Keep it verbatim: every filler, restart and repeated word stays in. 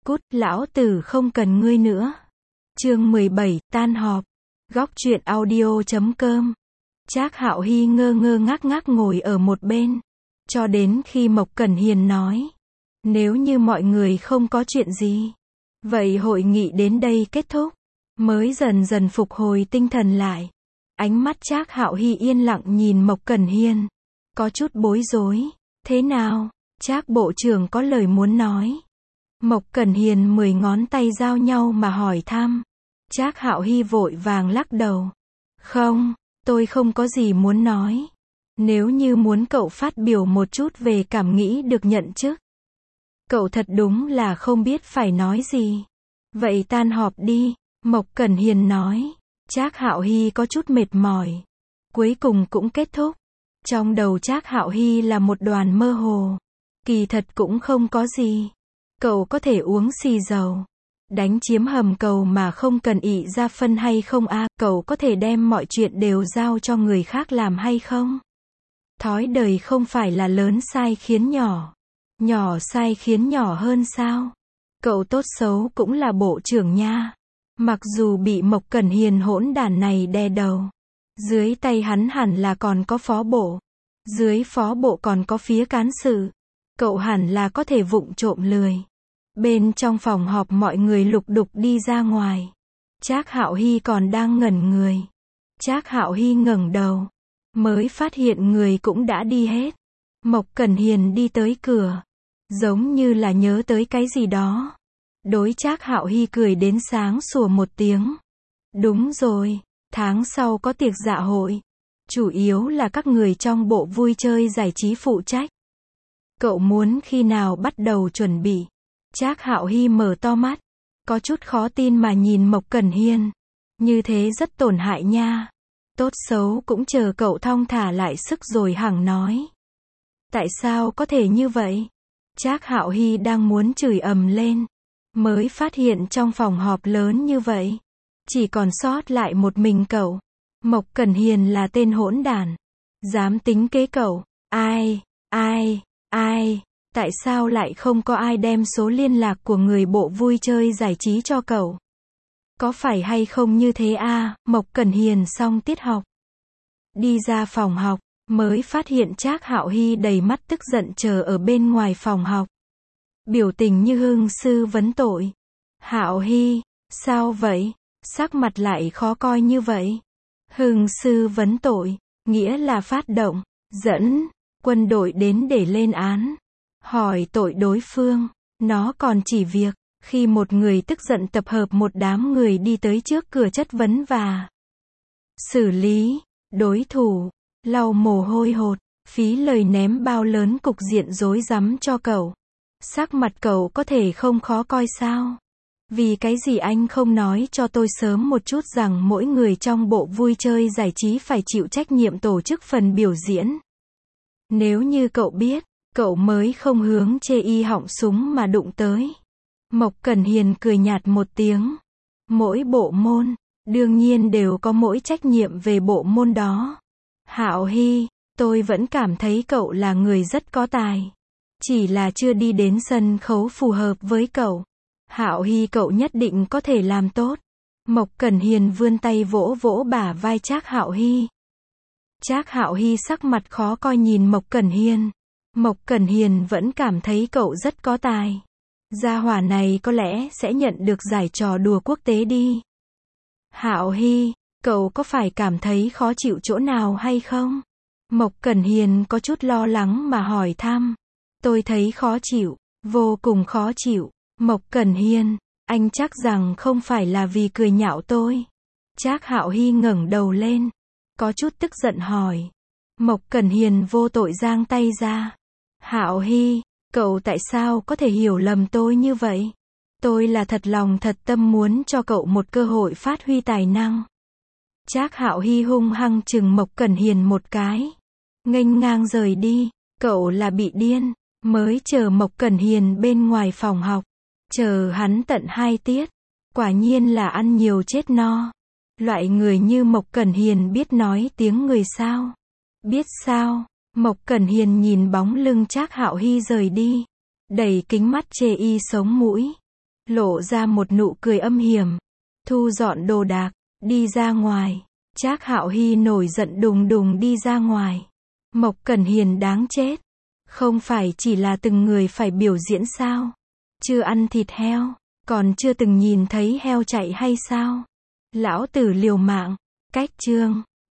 Cút, lão tử không cần ngươi nữa. Chương mười bảy, tan họp. Góc truyện audio chấm com. Trác Hạo Hy ngơ ngơ ngác ngác ngồi ở một bên, cho đến khi Mộc Cẩn Hiền nói, nếu như mọi người không có chuyện gì, vậy hội nghị đến đây kết thúc, mới dần dần phục hồi tinh thần lại. Ánh mắt Trác Hạo Hy yên lặng nhìn Mộc Cẩn Hiền, có chút bối rối. Thế nào? Trác bộ trưởng có lời muốn nói. Mộc Cẩn Hiền mười ngón tay giao nhau mà hỏi thăm. Trác Hạo Hy vội vàng lắc đầu. Không, tôi không có gì muốn nói. Nếu như muốn cậu phát biểu một chút về cảm nghĩ được nhận chức. Cậu thật đúng là không biết phải nói gì. Vậy tan họp đi, Mộc Cẩn Hiền nói. Trác Hạo Hy có chút mệt mỏi. Cuối cùng cũng kết thúc. Trong đầu Trác Hạo Hy là một đoàn mơ hồ. Kỳ thật cũng không có gì. Cậu có thể uống xì dầu, đánh chiếm hầm cầu mà không cần ị ra phân hay không a? À, cậu có thể đem mọi chuyện đều giao cho người khác làm hay không? Thói đời không phải là lớn sai khiến nhỏ, nhỏ sai khiến nhỏ hơn sao? Cậu tốt xấu cũng là bộ trưởng nha. Mặc dù bị Mộc Cẩn Hiền hỗn đản này đè đầu, dưới tay hắn hẳn là còn có phó bộ, dưới phó bộ còn có phía cán sự. Cậu hẳn là có thể vụng trộm lười. Bên trong phòng họp mọi người lục đục đi ra ngoài. Trác Hạo Hy còn đang ngẩn người. Trác Hạo Hy ngẩng đầu, mới phát hiện người cũng đã đi hết. Mộc Cẩn Hiền đi tới cửa, giống như là nhớ tới cái gì đó. Đối Trác Hạo Hy cười đến sáng sủa một tiếng. Đúng rồi, tháng sau có tiệc dạ hội. Chủ yếu là các người trong bộ vui chơi giải trí phụ trách. Cậu muốn khi nào bắt đầu chuẩn bị? Trác Hạo Hy mở to mắt, có chút khó tin mà nhìn Mộc Cẩn Hiền. Như thế rất tổn hại nha. Tốt xấu cũng chờ cậu thong thả lại sức rồi hẳn nói. Tại sao có thể như vậy? Trác Hạo Hy đang muốn chửi ầm lên, mới phát hiện trong phòng họp lớn như vậy, chỉ còn sót lại một mình cậu. Mộc Cẩn Hiền là tên hỗn đản, dám tính kế cậu. Ai, ai, ai, tại sao lại không có ai đem số liên lạc của người bộ vui chơi giải trí cho cậu? Có phải hay không như thế a? À? Mộc Cẩn Hiền xong tiết học, đi ra phòng học, mới phát hiện Trác Hạo Hy đầy mắt tức giận chờ ở bên ngoài phòng học. Biểu tình như hưng sư vấn tội. Hạo Hy, sao vậy? Sắc mặt lại khó coi như vậy. Hưng sư vấn tội, nghĩa là phát động, dẫn quân đội đến để lên án, hỏi tội đối phương. Nó còn chỉ việc, khi một người tức giận tập hợp một đám người đi tới trước cửa chất vấn và xử lý đối thủ, lau mồ hôi hột, phí lời ném bao lớn cục diện rối rắm cho cậu. Sắc mặt cậu có thể không khó coi sao? Vì cái gì anh không nói cho tôi sớm một chút rằng mỗi người trong bộ vui chơi giải trí phải chịu trách nhiệm tổ chức phần biểu diễn? Nếu như cậu biết, cậu mới không hướng chê y họng súng mà đụng tới. Mộc Cẩn Hiền cười nhạt một tiếng. Mỗi bộ môn, đương nhiên đều có mỗi trách nhiệm về bộ môn đó. Hạo Hy, tôi vẫn cảm thấy cậu là người rất có tài. Chỉ là chưa đi đến sân khấu phù hợp với cậu. Hạo Hy, cậu nhất định có thể làm tốt. Mộc Cẩn Hiền vươn tay vỗ vỗ bả vai Trác Hạo Hy. Trác Hạo Hy sắc mặt khó coi nhìn Mộc Cẩn Hiền. Mộc Cẩn Hiền vẫn cảm thấy cậu rất có tài. Gia hỏa này có lẽ sẽ nhận được giải trò đùa quốc tế đi. Hạo Hy, cậu có phải cảm thấy khó chịu chỗ nào hay không? Mộc Cẩn Hiền có chút lo lắng mà hỏi thăm. Tôi thấy khó chịu, vô cùng khó chịu. Mộc Cẩn Hiền, anh chắc rằng không phải là vì cười nhạo tôi. Trác Hạo Hy ngẩng đầu lên, có chút tức giận hỏi. Mộc Cẩn Hiền vô tội giang tay ra. Hạo Hy, cậu tại sao có thể hiểu lầm tôi như vậy? Tôi là thật lòng thật tâm muốn cho cậu một cơ hội phát huy tài năng. Trác Hạo Hy hung hăng chừng Mộc Cẩn Hiền một cái, nghênh ngang rời đi. Cậu là bị điên, mới chờ Mộc Cẩn Hiền bên ngoài phòng học, chờ hắn tận hai tiết. Quả nhiên là ăn nhiều chết no. Loại người như Mộc Cẩn Hiền biết nói tiếng người sao? Biết sao? Mộc Cẩn Hiền nhìn bóng lưng Trác Hạo Hy rời đi, đẩy kính mắt chê y sống mũi. lộ ra một nụ cười âm hiểm, thu dọn đồ đạc, đi ra ngoài. Trác Hạo Hy nổi giận đùng đùng đi ra ngoài. Mộc Cẩn Hiền đáng chết. Không phải chỉ là từng người phải biểu diễn sao? Chưa ăn thịt heo, còn chưa từng nhìn thấy heo chạy hay sao? Lão tử liều mạng. Cách chương